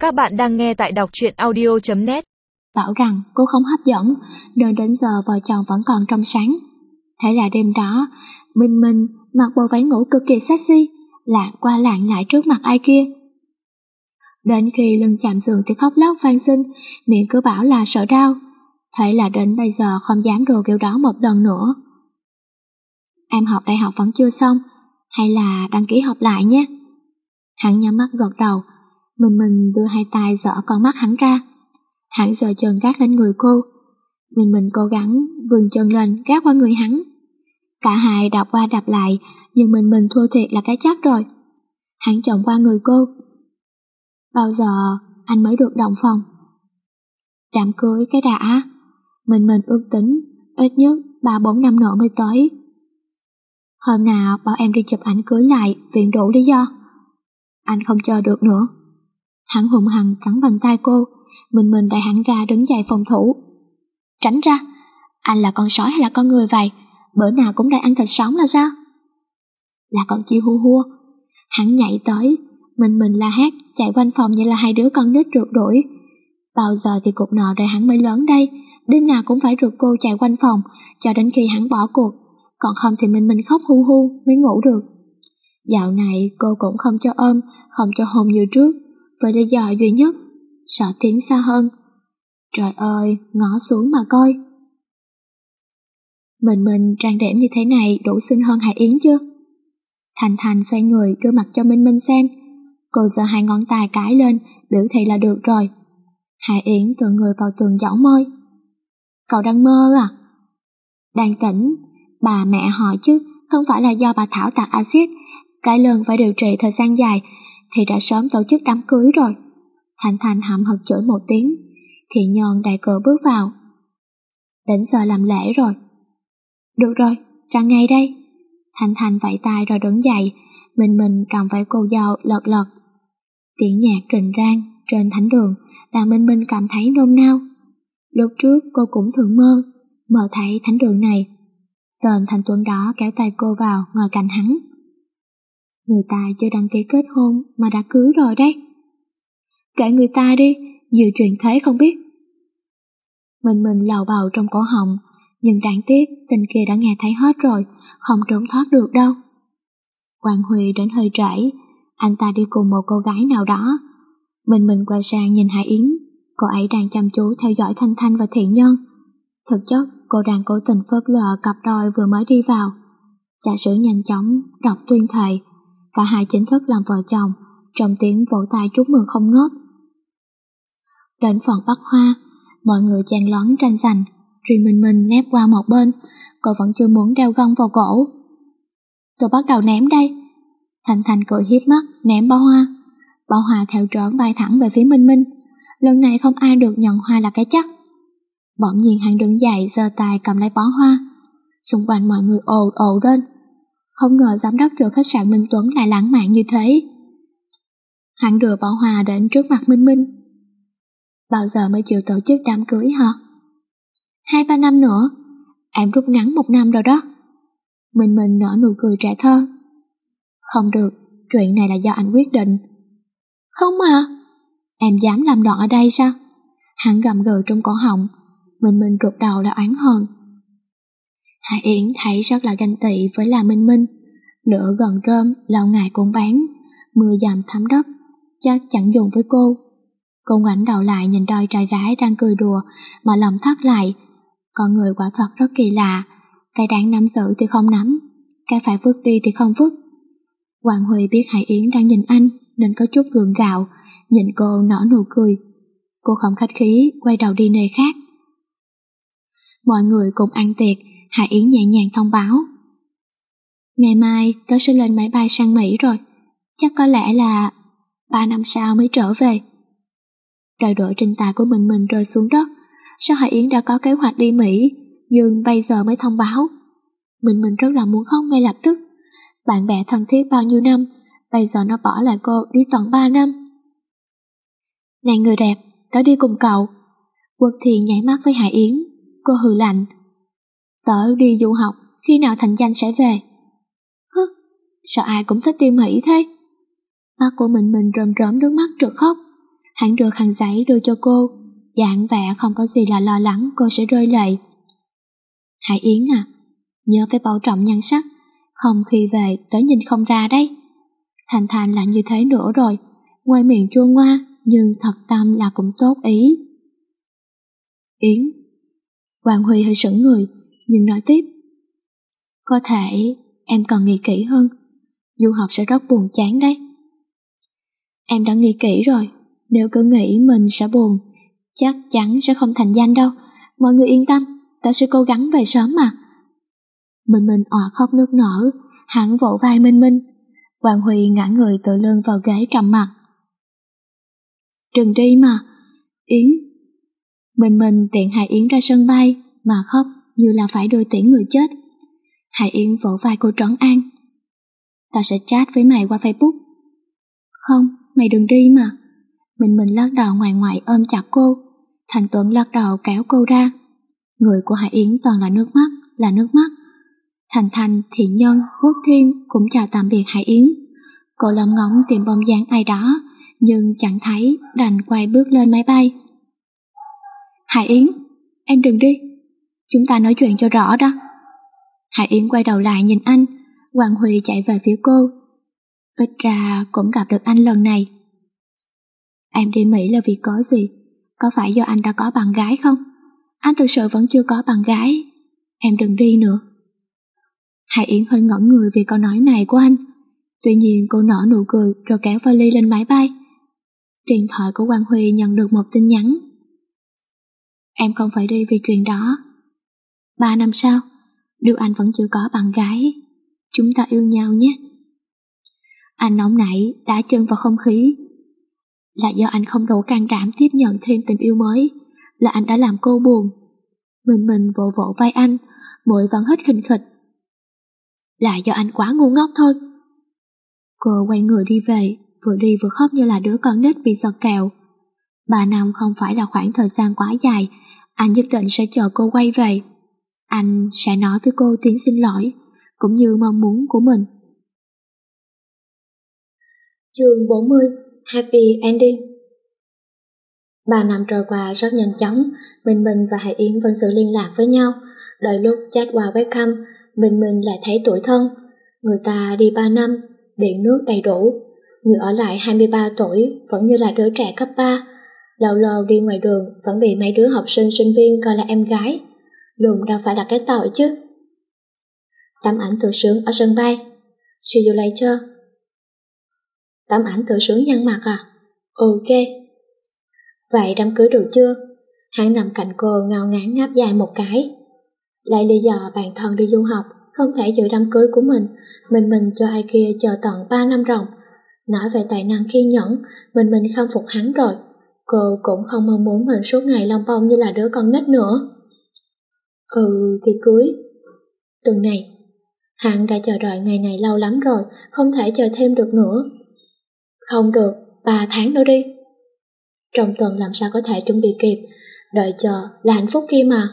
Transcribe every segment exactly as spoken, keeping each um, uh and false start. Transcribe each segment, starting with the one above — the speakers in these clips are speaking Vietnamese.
Các bạn đang nghe tại đọc truyện audio chấm net. Bảo rằng cô không hấp dẫn, nên đến giờ vợ chồng vẫn còn trong sáng. Thế là đêm đó, Minh Minh mặc bộ váy ngủ cực kỳ sexy, lạng qua lạng lại trước mặt ai kia. Đến khi lưng chạm giường thì khóc lóc van xin, miệng cứ bảo là sợ đau. Thế là đến bây giờ không dám đồ kiểu đó một lần nữa. Em học đại học vẫn chưa xong, hay là đăng ký học lại nhé? Hắn nhắm mắt gật đầu. Mình mình đưa hai tay giở con mắt hắn ra. Hắn giơ chân gác lên người cô. Mình mình cố gắng vươn chân lên gác qua người hắn. Cả hai đạp qua đạp lại, nhưng mình mình thua thiệt là cái chắc rồi. Hắn chồng qua người cô. Bao giờ anh mới được động phòng? Đám cưới cái đã. Mình mình ước tính ít nhất ba bốn năm nữa mới tới. Hôm nào bảo em đi chụp ảnh cưới lại viện đủ lý do. Anh không chờ được nữa. Hắn hùng hăng cắn vành tay cô. Mình mình đẩy hắn ra đứng dậy phòng thủ. Tránh ra. Anh là con sói hay là con người vậy? Bữa nào cũng đòi ăn thịt sống là sao? Là con chi hu hua. Hắn nhảy tới. Mình mình la hét chạy quanh phòng như là hai đứa con nít rượt đuổi. Bao giờ thì cuộc nọ đời hắn mới lớn đây? Đêm nào cũng phải rượt cô chạy quanh phòng cho đến khi hắn bỏ cuộc. Còn không thì mình mình khóc hu hu mới ngủ được. Dạo này cô cũng không cho ôm, không cho hôn như trước, với lý do duy nhất, sợ tiến xa hơn. Trời ơi, ngó xuống mà coi. Mình mình trang điểm như thế này đủ xinh hơn Hải Yến chưa? Thành Thành xoay người đưa mặt cho Minh Minh xem. Cô giơ hai ngón tay cái lên, biểu thị là được rồi. Hải Yến tựa người vào tường dõng môi. Cậu đang mơ à? Đang tỉnh, bà mẹ hỏi chứ, không phải là do bà Thảo tạt axit, cái lần phải điều trị thời gian dài thì đã sớm tổ chức đám cưới rồi. Thành Thành hậm hực chửi một tiếng, thì Nhân đẩy cửa bước vào. Đến giờ làm lễ rồi. Được rồi, ra ngay đây. Thành Thành vẫy tay rồi đứng dậy. Mình mình cầm váy cô dâu lật lật. Tiếng nhạc rình rang trên thánh đường làm Minh Minh cảm thấy nôn nao. Lúc trước cô cũng thường mơ mơ thấy thánh đường này. Tên Thanh Tuấn đó kéo tay cô vào ngồi cạnh hắn. Người ta chưa đăng ký kết hôn mà đã cưới rồi đấy. Kệ người ta đi, nhiều chuyện thế không biết. Mình mình lầu bầu trong cổ họng, nhưng đáng tiếc tình kia đã nghe thấy hết rồi, không trốn thoát được đâu. Quang Huy đến hơi trễ, anh ta đi cùng một cô gái nào đó. Mình mình quay sang nhìn Hải Yến, cô ấy đang chăm chú theo dõi Thanh Thanh và Thiện Nhân. Thực chất cô đang cố tình phớt lờ cặp đôi vừa mới đi vào. Trà sữa nhanh chóng đọc tuyên thệ, cả hai chính thức làm vợ chồng, trong tiếng vỗ tay chúc mừng không ngớt. Đến phần bắt hoa, mọi người chen lấn tranh giành, riêng Minh Minh nép qua một bên, cô vẫn chưa muốn đeo gông vào cổ. Tôi bắt đầu ném đây. Thành Thành cười hiếp mắt ném bó hoa. Bó hoa theo trớn bay thẳng về phía Minh Minh. Lần này không ai được nhận hoa là cái chắc. Bỗng nhiên hắn đứng dậy giơ tay cầm lấy bó hoa. Xung quanh mọi người ồ ồ lên. Không ngờ giám đốc chủ khách sạn Minh Tuấn lại lãng mạn như thế. Hắn đưa bó hoa đến trước mặt Minh Minh. Bao giờ mới chịu tổ chức đám cưới hả? Hai ba năm nữa. Em rút ngắn một năm rồi đó. Minh Minh nở nụ cười trẻ thơ. Không được, chuyện này là do anh quyết định. Không mà. Em dám làm loạn ở đây sao? Hắn gầm gừ trong cổ họng. Minh Minh rụt đầu là oán hờn. Hải Yến thấy rất là ganh tị với là Minh Minh. Lửa gần rơm, lâu ngày cũng bán. Mưa dầm thấm đất, chắc chẳng dùng với cô. Cô ngoảnh đầu lại nhìn đôi trai gái đang cười đùa mà lòng thắt lại. Con người quả thật rất kỳ lạ. Cái đáng nắm giữ thì không nắm, cái phải vứt đi thì không vứt. Hoàng Huy biết Hải Yến đang nhìn anh nên có chút gượng gạo, nhìn cô nở nụ cười. Cô không khách khí quay đầu đi nơi khác. Mọi người cùng ăn tiệc. Hải Yến nhẹ nhàng thông báo. Ngày mai tớ sẽ lên máy bay sang Mỹ rồi. Chắc có lẽ là ba năm sau mới trở về. Đôi đũa trên tay của mình mình rơi xuống đất. Sao Hải Yến đã có kế hoạch đi Mỹ, nhưng bây giờ mới thông báo? Mình mình rất là muốn khóc ngay lập tức. Bạn bè thân thiết bao nhiêu năm, bây giờ nó bỏ lại cô đi tận ba năm. Này người đẹp, tớ đi cùng cậu. Quốc Thiền nháy mắt với Hải Yến. Cô hừ lạnh. Tớ đi du học, khi nào thành danh sẽ về. Hứ, sao ai cũng thích đi Mỹ thế? Mắt của mình mình rơm rớm nước mắt trượt khóc. Hắn đưa khăn giấy đưa cho cô, dáng vẻ không có gì là lo lắng cô sẽ rơi lệ. Hải Yến à, nhớ phải bảo trọng nhan sắc, không khi về tới nhìn không ra đấy. Thành Thành là như thế nữa rồi, ngoài miệng chua ngoa nhưng thật tâm là cũng tốt ý. Yến. Hoàng Huy hơi sững người nhưng nói tiếp. Có thể em cần nghĩ kỹ hơn, du học sẽ rất buồn chán đấy. Em đã nghĩ kỹ rồi, nếu cứ nghĩ mình sẽ buồn, chắc chắn sẽ không thành danh đâu. Mọi người yên tâm, ta sẽ cố gắng về sớm mà. Minh Minh òa khóc nức nở, hắn vỗ vai Minh Minh. Hoàng Huy ngã người tựa lưng vào ghế trầm mặc. Đừng đi mà, Yến. Minh Minh tiện Hải Yến ra sân bay mà khóc như là phải đưa tiễn người chết. Hải Yến vỗ vai cô trấn an. Ta sẽ chat với mày qua Facebook. Không, mày đừng đi mà. Minh Minh lắc đầu ngoài ngoại ôm chặt cô. Thành Tuấn lắc đầu kéo cô ra. Người của Hải Yến toàn là nước mắt, là nước mắt. Thành Thành, Thiện Nhân, Quốc Thiên cũng chào tạm biệt Hải Yến. Cô lầm ngóng tìm bóng dáng ai đó, nhưng chẳng thấy, đành quay bước lên máy bay. Hải Yến, em đừng đi, chúng ta nói chuyện cho rõ đó. Hải Yến quay đầu lại nhìn anh. Hoàng Huy chạy về phía cô. Ít ra cũng gặp được anh lần này. Em đi Mỹ là vì có gì? Có phải do anh đã có bạn gái không? Anh thực sự vẫn chưa có bạn gái. Em đừng đi nữa. Hải Yến hơi ngẩn người vì câu nói này của anh. Tuy nhiên cô nở nụ cười rồi kéo vali lên máy bay. Điện thoại của Hoàng Huy nhận được một tin nhắn. Em không phải đi vì chuyện đó. Ba năm sau, nếu anh vẫn chưa có bạn gái, chúng ta yêu nhau nhé. Anh nóng nảy đá chân vào không khí. Là do anh không đủ can đảm tiếp nhận thêm tình yêu mới, là anh đã làm cô buồn. Mình mình vỗ vỗ vai anh, môi vẫn hít khình khịch. Là do anh quá ngu ngốc thôi. Cô quay người đi về, vừa đi vừa khóc như là đứa con nít bị giật kẹo. Ba năm không phải là khoảng thời gian quá dài, anh nhất định sẽ chờ cô quay về. Anh sẽ nói với cô tiếng xin lỗi, cũng như mong muốn của mình. Chương bốn mươi, Happy Ending. Ba năm trôi qua rất nhanh chóng, Minh Minh và Hải Yến vẫn giữ liên lạc với nhau. Đợi lúc chat qua webcam, Minh Minh lại thấy tủi thân. Người ta đi ba năm, điện nước đầy đủ. Người ở lại hai mươi ba tuổi vẫn như là đứa trẻ cấp ba. Lâu lâu đi ngoài đường vẫn bị mấy đứa học sinh sinh viên coi là em gái. Lùn đâu phải là cái tội chứ. Tấm ảnh tự sướng ở sân bay. See you later. Tấm ảnh tự sướng nhăn mặt à? Ok. Vậy đám cưới được chưa? Hắn nằm cạnh cô ngao ngán ngáp dài một cái. Lại lý do bạn thân đi du học, không thể giữ đám cưới của mình. Mình mình cho ai kia chờ tận ba năm ròng. Nói về tài năng kiên nhẫn, mình mình khâm phục hắn rồi. Cô cũng không mong muốn mình suốt ngày lông bông như là đứa con nít nữa. Ừ thì cưới. Tuần này, hắn đã chờ đợi ngày này lâu lắm rồi, không thể chờ thêm được nữa. Không được, ba tháng nữa đi. Trong tuần làm sao có thể chuẩn bị kịp, đợi chờ là hạnh phúc kia mà.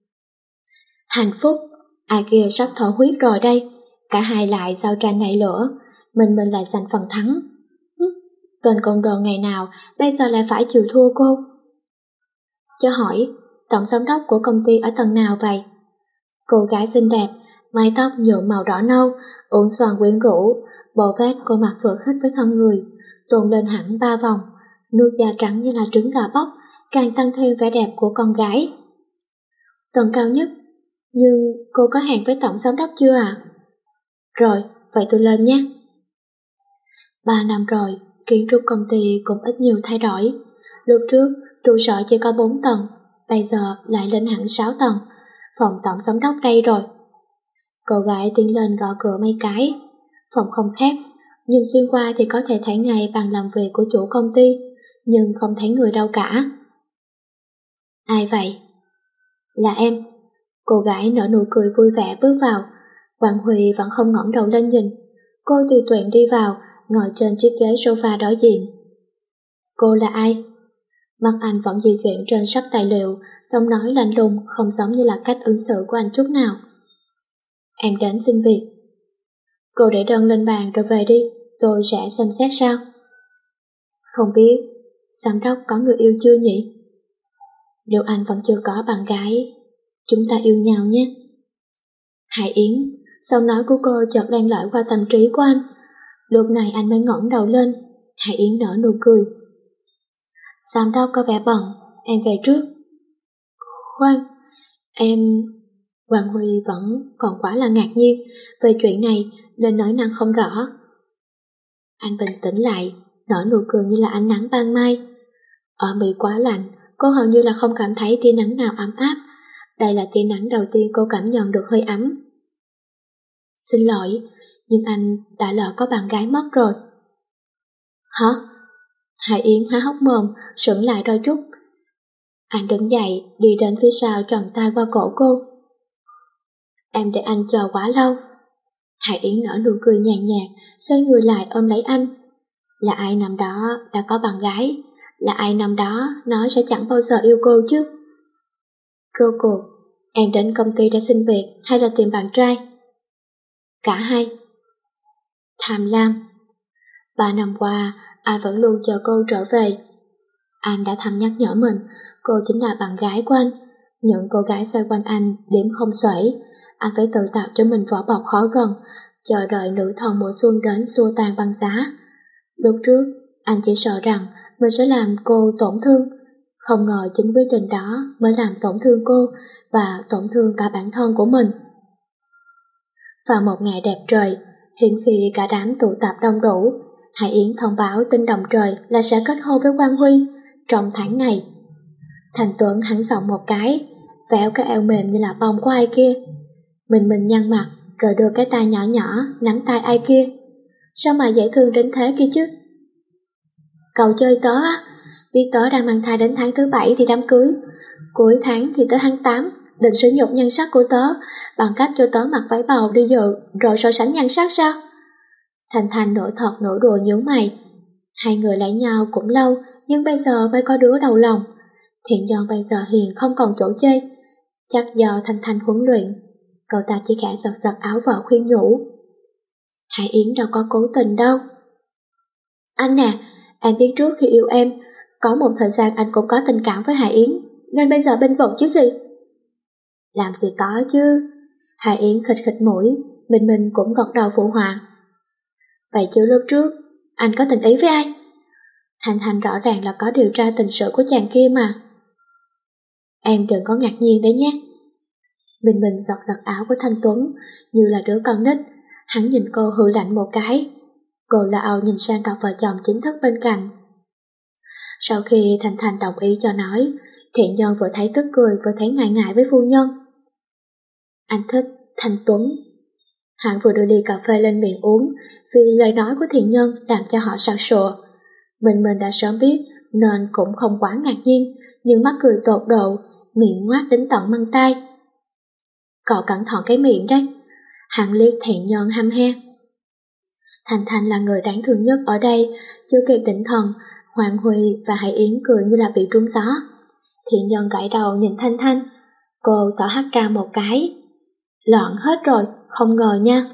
Hạnh phúc, ai kia sắp thổ huyết rồi đây. Cả hai lại giao tranh nảy lửa, mình mình lại giành phần thắng. Hứ, tên côn đồ ngày nào bây giờ lại phải chịu thua cô. Cho hỏi, tổng giám đốc của công ty ở tầng nào vậy? Cô gái xinh đẹp, mái tóc nhuộm màu đỏ nâu, uốn xoàn quyến rũ, bộ vest cô mặc vừa khít với thân người, tôn lên hẳn ba vòng, nước da trắng như là trứng gà bóc, càng tăng thêm vẻ đẹp của con gái. Tầng cao nhất, nhưng cô có hẹn với tổng giám đốc chưa ạ? À? Rồi, vậy tôi lên nhé. Ba năm rồi, kiến trúc công ty cũng ít nhiều thay đổi. Lúc trước, trụ sở chỉ có bốn tầng, bây giờ lại lên hẳn sáu tầng. Phòng tổng giám đốc đây rồi. Cô gái tiến lên gõ cửa mấy cái. Phòng không khép, nhìn xuyên qua thì có thể thấy ngay bàn làm việc của chủ công ty, nhưng không thấy người đâu cả. Ai vậy? Là em. Cô gái nở nụ cười vui vẻ bước vào. Hoàng Huy vẫn không ngẩng đầu lên nhìn. Cô tùy tiện đi vào, ngồi trên chiếc ghế sofa đối diện. Cô là ai? Mặt anh vẫn di chuyển trên sắp tài liệu, giọng nói lạnh lùng, không giống như là cách ứng xử của anh chút nào. Em đến xin việc. Cô để đơn lên bàn rồi về đi, tôi sẽ xem xét sao. Không biết, Giám đốc có người yêu chưa nhỉ? Nếu anh vẫn chưa có bạn gái, chúng ta yêu nhau nhé. Hải Yến, giọng nói của cô chợt len lỏi qua tâm trí của anh. Lúc này anh mới ngẩng đầu lên. Hải Yến nở nụ cười. Giám đốc có vẻ bận, em về trước. Khoan, em... Hoàng Huy vẫn còn quá là ngạc nhiên về chuyện này nên nói năng không rõ. Anh bình tĩnh lại, nở nụ cười như là ánh nắng ban mai. Ở Mỹ quá lạnh, cô hầu như là không cảm thấy tia nắng nào ấm áp. Đây là tia nắng đầu tiên cô cảm nhận được hơi ấm. Xin lỗi, nhưng anh đã lỡ có bạn gái mất rồi. Hả? Hải Yến há hốc mồm, sững lại đôi chút. Anh đứng dậy, đi đến phía sau tròn tay qua cổ cô. Em để anh chờ quá lâu. Hải Yến nở nụ cười nhàn nhạt, xoay người lại ôm lấy anh. Là ai năm đó đã có bạn gái? Là ai năm đó nói sẽ chẳng bao giờ yêu cô chứ? Rốt cuộc, em đến công ty để xin việc hay là tìm bạn trai? Cả hai. Tham lam. Ba năm qua, anh vẫn luôn chờ cô trở về. Anh đã thầm nhắc nhở mình, cô chính là bạn gái của anh. Những cô gái xoay quanh anh điểm không xuể. Anh phải tự tạo cho mình vỏ bọc khó gần, chờ đợi nữ thần mùa xuân đến xua tan băng giá. Lúc trước, anh chỉ sợ rằng mình sẽ làm cô tổn thương. Không ngờ chính quyết định đó mới làm tổn thương cô và tổn thương cả bản thân của mình. Vào một ngày đẹp trời, hiếm khi cả đám tụ tập đông đủ, Hải Yến thông báo tin đồng trời là sẽ kết hôn với Quang Huy trong tháng này. Thành Tuấn hắn giọng một cái, véo cái eo mềm như là bông của ai kia. Mình mình nhăn mặt rồi đưa cái tay nhỏ nhỏ nắm tay ai kia. Sao mà dễ thương đến thế kia chứ? Cậu chơi tớ á? Biết tớ đang mang thai đến tháng thứ bảy thì đám cưới, cuối tháng thì tới tháng tám, định sử nhục nhan sắc của tớ bằng cách cho tớ mặc váy bầu đi dự rồi so sánh nhan sắc sao? Thành Thành nửa thật nửa đùa nhướng mày. Hai người lấy nhau cũng lâu nhưng bây giờ mới có đứa đầu lòng. Thiện Nhân bây giờ hiền không còn chỗ chê. Chắc do Thành Thành huấn luyện, cậu ta chỉ khẽ giật giật áo vợ khuyên nhủ. Hải Yến đâu có cố tình đâu. Anh nè, em biết trước khi yêu em, có một thời gian anh cũng có tình cảm với Hải Yến, nên bây giờ bênh vực chứ gì. Làm gì có chứ. Hải Yến khịt khịt mũi, mình mình cũng gật đầu phụ họa. Vậy chứ lúc trước, anh có tình ý với ai? Thành Thành rõ ràng là có điều tra tình sự của chàng kia mà. Em đừng có ngạc nhiên đấy nhé. Mình mình giật giật áo của Thanh Tuấn như là đứa con nít. Hắn nhìn cô hừ lạnh một cái. Cô la âu nhìn sang cặp vợ chồng chính thức bên cạnh. Sau khi Thành Thành đồng ý cho nói, Thiện Nhân vừa thấy tức cười vừa thấy ngại ngại với phu nhân. Anh thích Thanh Tuấn. Hắn vừa đưa ly cà phê lên miệng uống vì lời nói của Thiện Nhân làm cho họ sặc sụa. Mình mình đã sớm biết nên cũng không quá ngạc nhiên, nhưng mắt cười tột độ, miệng ngoác đến tận mang tay. Cậu cẩn thận cái miệng đấy. Hắn liếc Thiện Nhân hăm he. Thành Thành là người đáng thương nhất ở đây, chưa kịp định thần, Hoàng Huy và Hải Yến cười như là bị trúng gió. Thiện Nhân gãi đầu nhìn Thanh Thanh, cô tỏ hắt ra một cái. Loạn hết rồi, không ngờ nha.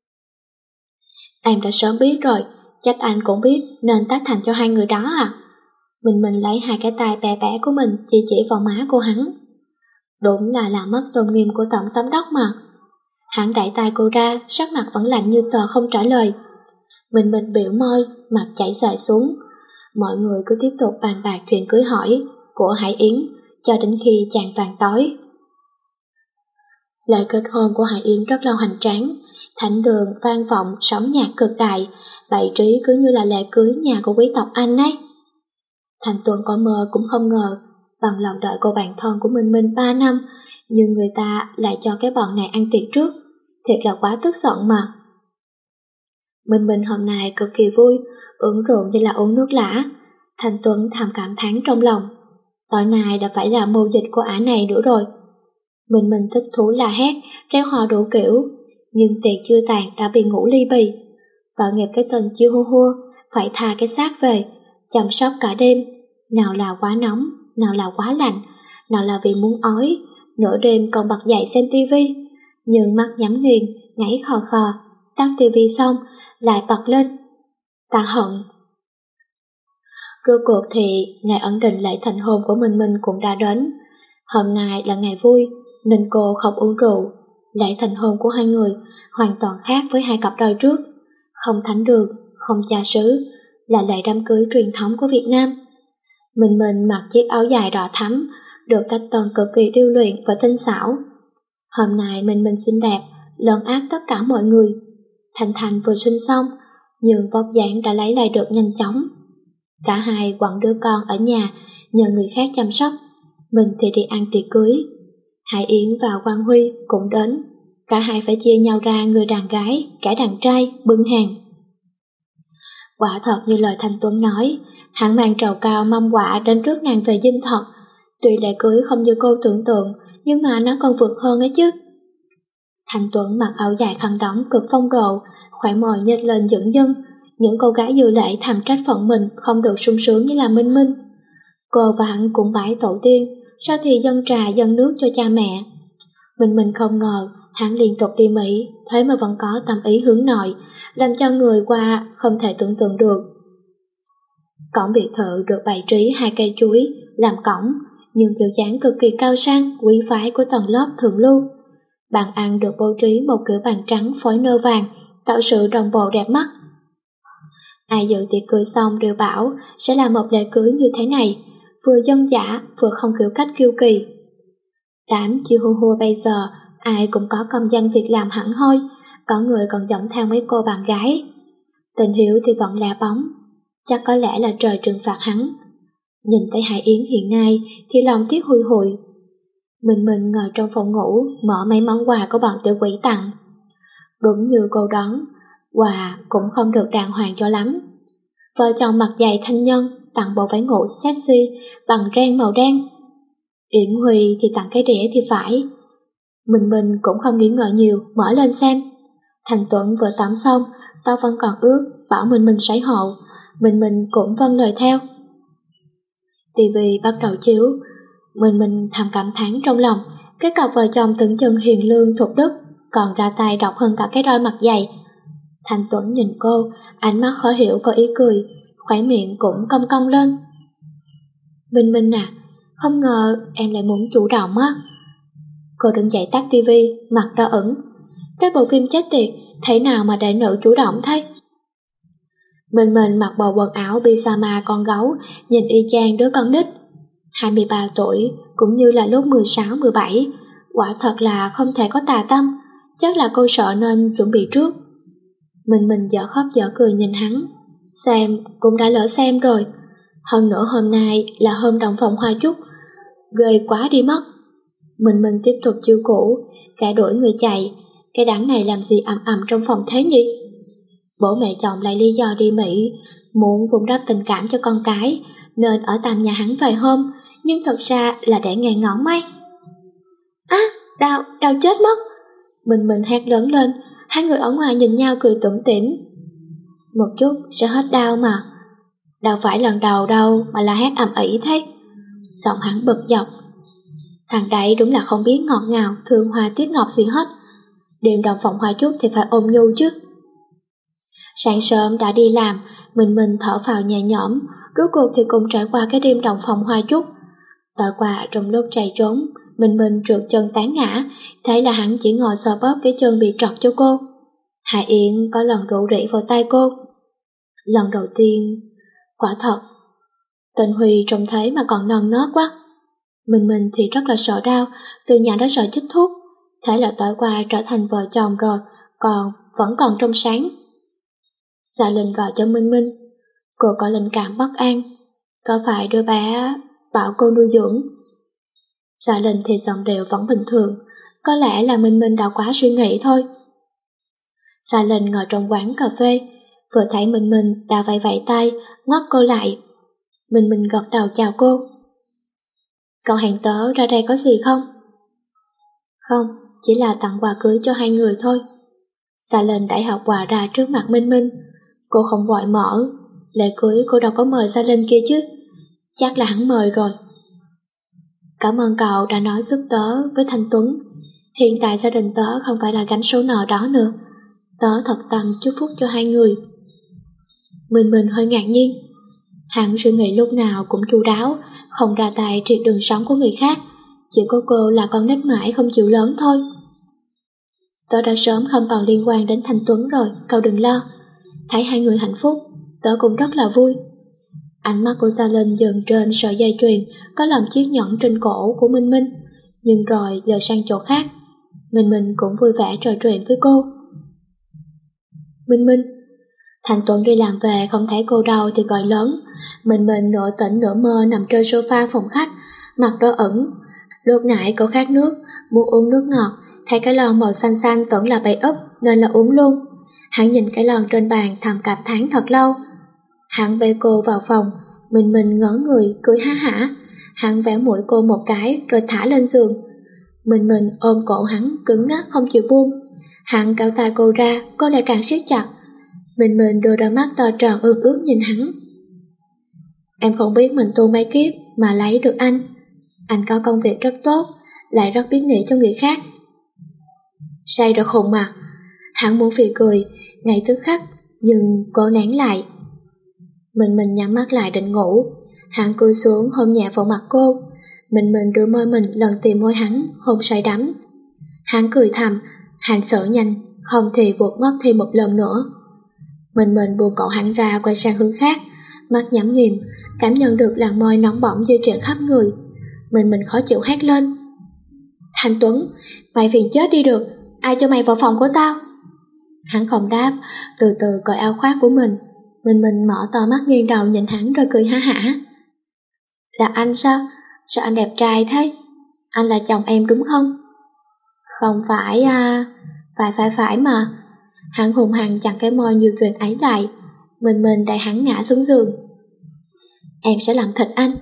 Em đã sớm biết rồi, chắc anh cũng biết nên tác thành cho hai người đó à? Mình mình lấy hai cái tay bè bẻ của mình chỉ chỉ vào má cô hắn. Đúng là làm mất tôn nghiêm của tổng giám đốc mà. Hắn đẩy tay cô ra, sắc mặt vẫn lạnh như tờ không trả lời. Mình mình biểu môi, mặt chảy dài xuống. Mọi người cứ tiếp tục bàn bạc chuyện cưới hỏi của Hải Yến cho đến khi chạng vàng tối. Lời kết hôn của Hải Yến rất lâu hoành tráng, thánh đường vang vọng sóng nhạc cực đại, bày trí cứ như là lễ cưới nhà của quý tộc Anh ấy. Thành Tuấn có mơ cũng không ngờ, bằng lòng đợi cô bạn thân của mình mình ba năm, nhưng người ta lại cho cái bọn này ăn tiệc trước, thiệt là quá tức giận mà. Mình mình hôm nay cực kỳ vui, uống rượu như là uống nước lã. Thành Tuấn thầm cảm thán trong lòng, tối nay đã phải là mưu dịch của ả này nữa rồi. Mình mình thích thú la hét, reo hò đủ kiểu, nhưng tiệc chưa tàn đã bị ngủ ly bì. Tội nghiệp cái tên chiêu hua hua, phải tha cái xác về, chăm sóc cả đêm, nào là quá nóng, nào là quá lạnh, nào là vì muốn ói, nửa đêm còn bật dậy xem tivi, nhưng mắt nhắm nghiền, ngáy khò khò, tắt tivi xong, lại bật lên. Ta hận. Rốt cuộc thì ngày ấn định lễ thành hôn của Minh Minh cũng đã đến. Hôm nay là ngày vui nên cô không uống rượu. Lễ thành hôn của hai người hoàn toàn khác với hai cặp đôi trước. Không thánh đường, không cha xứ, là lễ đám cưới truyền thống của Việt Nam. Minh Minh mặc chiếc áo dài đỏ thắm, được cách tân cực kỳ điêu luyện và tinh xảo. Hôm nay Minh Minh xinh đẹp, lấn át tất cả mọi người. Thanh Thanh vừa sinh xong, nhưng vóc dáng đã lấy lại được nhanh chóng. Cả hai quẳng đứa con ở nhà nhờ người khác chăm sóc, mình thì đi ăn tiệc cưới. Hải Yến và Quang Huy cũng đến, cả hai phải chia nhau ra người đàn gái, cả đàn trai bưng hàng. Quả thật như lời Thanh Tuấn nói, hắn mang trầu cao mâm quả đến rước nàng về dinh thật. Tuy lễ cưới không như cô tưởng tượng, nhưng mà nó còn vượt hơn ấy chứ. Thanh Tuấn mặc áo dài khăn đóng cực phong độ, khỏe môi nhếch lên dửng dưng. Những cô gái dự lễ thầm trách phận mình không được sung sướng như là Minh Minh. Cô và hắn cũng bái tổ tiên, sau thì dâng trà dâng nước cho cha mẹ. Minh Minh không ngờ hắn liên tục đi Mỹ, thế mà vẫn có tâm ý hướng nội, làm cho người qua không thể tưởng tượng được. Cổng biệt thự được bày trí hai cây chuối làm cổng, nhưng kiểu dáng cực kỳ cao sang, quý phái của tầng lớp thượng lưu. Bàn ăn được bố trí một kiểu bàn trắng phối nơ vàng, tạo sự đồng bộ đẹp mắt. Ai dự tiệc cưới xong đều bảo sẽ là một lễ cưới như thế này, vừa dân dã vừa không kiểu cách kiêu kỳ. Đám chiêu hua hua bây giờ ai cũng có công danh việc làm hẳn hoi, có người còn dẫn theo mấy cô bạn gái. Tình Hiếu thì vẫn lẻ bóng, chắc có lẽ là trời trừng phạt hắn. Nhìn thấy Hải Yến hiện nay thì lòng tiếc hùi hụi. Mình mình ngồi trong phòng ngủ mở mấy món quà của bọn tiểu quỷ tặng. Đúng như cô đoán, quà cũng không được đàng hoàng cho lắm. Vợ chồng mặt dày thanh nhân tặng bộ váy ngủ sexy bằng ren màu đen. Yển Huy thì tặng cái đĩa thì phải. Mình mình cũng không nghĩ ngợi nhiều, mở lên xem. Thành Tuấn vừa tắm xong, tao vẫn còn ướt, bảo mình mình sấy hộ. Mình mình cũng vâng lời theo. Tivi bắt đầu chiếu. Mình mình thầm cảm thán trong lòng, cái cặp vợ chồng tưởng chừng hiền lương thục đức, còn ra tay độc hơn cả cái đôi mặt dày. Thành Tuấn nhìn cô, ánh mắt khó hiểu có ý cười, khóe miệng cũng cong cong lên. Minh Minh à, không ngờ em lại muốn chủ động á. Cô đứng dậy tắt tivi, mặt đỏ ửng. Cái bộ phim chết tiệt, thế nào mà để nữ chủ động thế? Minh Minh mặc bộ quần áo pyjama con gấu, nhìn y chang đứa con nít. hai mươi ba tuổi, cũng như là lúc mười sáu mười bảy, quả thật là không thể có tà tâm, chắc là cô sợ nên chuẩn bị trước. Mình mình dở khóc dở cười nhìn hắn, xem cũng đã lỡ xem rồi. Hơn nữa hôm nay là hôm đồng phòng hoa chúc, ghê quá đi mất. Mình mình tiếp tục chiêu cũ, cả đuổi người chạy, cái đám này làm gì ầm ầm trong phòng thế nhỉ? Bố mẹ chồng lại lý do đi Mỹ, muốn vun đắp tình cảm cho con cái, nên ở tạm nhà hắn vài hôm, nhưng thật ra là để nghe ngóng may. Á, à, đau, đau chết mất. Mình mình hét lớn lên, hai người ở ngoài nhìn nhau cười tủm tỉm. Một chút sẽ hết đau mà. Đâu phải lần đầu đâu mà la hét ầm ĩ thế. Giọng hắn bực dọc. Thằng đấy đúng là không biết ngọt ngào, thương hoa tiếc ngọc gì hết. Đêm đồng phòng hoa chúc thì phải ôm nhu chứ. Sáng sớm đã đi làm, mình mình thở phào nhẹ nhõm, rốt cuộc thì cùng trải qua cái đêm đồng phòng hoa chúc. Tối qua trong lúc chạy trốn, mình mình trượt chân tán ngã, thế là hắn chỉ ngồi sờ bóp cái chân bị trật cho cô. Hải Yến có lần rủ rỉ vào tay cô. Lần đầu tiên, quả thật, Tên Huy trông thấy mà còn non nớt quá. Mình mình thì rất là sợ đau, từ nhỏ đã sợ chích thuốc, thế là tối qua trở thành vợ chồng rồi, còn vẫn còn trong sáng. Dạ Linh gọi cho Minh Minh, cô có linh cảm bất an, có phải đứa bé bảo cô nuôi dưỡng? Dạ Linh thì giọng đều vẫn bình thường, có lẽ là Minh Minh đã quá suy nghĩ thôi. Dạ Linh ngồi trong quán cà phê, vừa thấy Minh Minh đã vẫy vẫy tay, ngoắt cô lại. Minh Minh gật đầu chào cô. Cậu hàng tớ ra đây có gì không? Không, chỉ là tặng quà cưới cho hai người thôi. Dạ Linh đẩy hộp quà ra trước mặt Minh Minh. Cô không vội mở, lễ cưới cô đâu có mời Gia Linh kia chứ, chắc là hắn mời rồi. Cảm ơn cậu đã nói giúp tớ với Thanh Tuấn. Hiện tại gia đình tớ không phải là gánh số nợ đó nữa. Tớ thật tâm chúc phúc cho hai người. Minh Minh hơi ngạc nhiên. Hắn suy nghĩ lúc nào cũng chu đáo, không ra tay triệt đường sống của người khác. Chỉ có cô là con nít mãi không chịu lớn thôi. Tớ đã sớm không còn liên quan đến Thanh Tuấn rồi, cậu đừng lo. Thấy hai người hạnh phúc, tớ cũng rất là vui. Ánh mắt của Gia Linh dừng trên sợi dây chuyền có làm chiếc nhẫn trên cổ của Minh Minh, nhưng rồi dời sang chỗ khác. Minh Minh cũng vui vẻ trò chuyện với cô. Minh Minh. Thanh Tuấn đi làm về không thấy cô đâu thì gọi lớn. Minh Minh nửa tỉnh nửa mơ nằm trên sofa phòng khách, mặt đỏ ửng. Lúc nãy cậu khát nước, muốn uống nước ngọt, thấy cái lon màu xanh xanh tưởng là bày úp nên là uống luôn. Hắn nhìn cái lon trên bàn thầm cảm thán thật lâu. Hắn bê cô vào phòng, Minh Minh ngỡ người cười ha hả. Hắn véo mũi cô một cái rồi thả lên giường. Minh Minh ôm cổ hắn cứng ngắc không chịu buông. Hắn kéo tay cô ra, cô lại càng siết chặt. Minh Minh đưa đôi mắt to tròn ương ước nhìn hắn. Em không biết mình tu mấy kiếp mà lấy được anh. Anh có công việc rất tốt, lại rất biết nghĩ cho người khác. Say rồi khùng mà. Hắn muốn phì cười ngay tức khắc, nhưng cô nén lại. Minh Minh nhắm mắt lại định ngủ. Hắn cúi xuống hôn nhẹ vào mặt cô. Minh Minh đưa môi mình lần tìm môi hắn, hôn say đắm. Hắn cười thầm, hành xử nhanh, không thì vụt ngất thêm một lần nữa. Minh Minh buông cậu hắn ra, quay sang hướng khác, mắt nhắm nghiền, cảm nhận được làn môi nóng bỏng di chuyển khắp người. Minh Minh khó chịu hét lên. Thanh Tuấn, mày phiền chết đi được, ai cho mày vào phòng của tao? Hắn không đáp, từ từ cởi áo khoác của mình. Minh Minh mở to mắt nghiêng đầu nhìn hắn rồi cười ha hả. Là anh sao? Sao anh đẹp trai thế? Anh là chồng em đúng không? Không phải à... Phải phải phải mà. Hắn hùng hăng chặn cái môi nhiều chuyện ấy lại. Minh Minh đẩy hắn ngã xuống giường. Em sẽ làm thịt anh.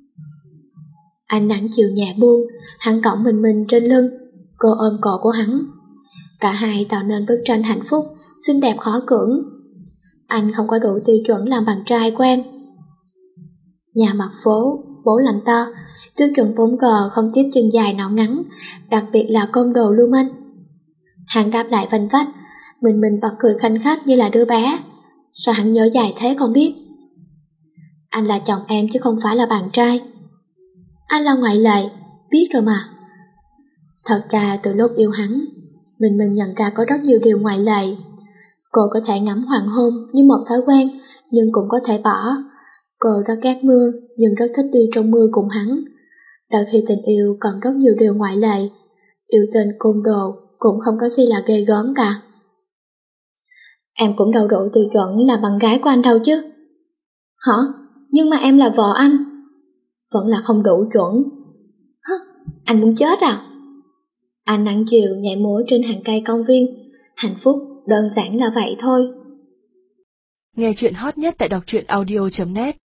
Ánh nắng chiều nhẹ buông, hắn cõng Minh Minh trên lưng, cô ôm cổ của hắn. Cả hai tạo nên bức tranh hạnh phúc, xinh đẹp khó cưỡng. Anh không có đủ tiêu chuẩn làm bạn trai của em. Nhà mặt phố, bố làm to, tiêu chuẩn bốn G không tiếp chân dài não ngắn, đặc biệt là côn đồ lưu manh. Hắn đáp lại vanh vách, Minh Minh bật cười khanh khách như là đứa bé. Sao hắn nhớ dài thế không biết. Anh là chồng em chứ không phải là bạn trai. Anh là ngoại lệ, biết rồi mà. Thật ra từ lúc yêu hắn, Minh Minh nhận ra có rất nhiều điều ngoại lệ. Cô có thể ngắm hoàng hôn như một thói quen, nhưng cũng có thể bỏ. Cô rất ghét mưa, nhưng rất thích đi trong mưa cùng hắn. Đôi khi tình yêu còn rất nhiều điều ngoại lệ. Yêu tình côn đồ cũng không có gì là ghê gớm cả. Em cũng đâu đủ tiêu chuẩn là bạn gái của anh đâu chứ. Hả? Nhưng mà em là vợ anh. Vẫn là không đủ chuẩn. Hứ, anh muốn chết à? Anh nắng chiều nhảy múa trên hàng cây công viên. Hạnh phúc đơn giản là vậy thôi. Nghe chuyện hot nhất tại đọc truyện audio chấm net.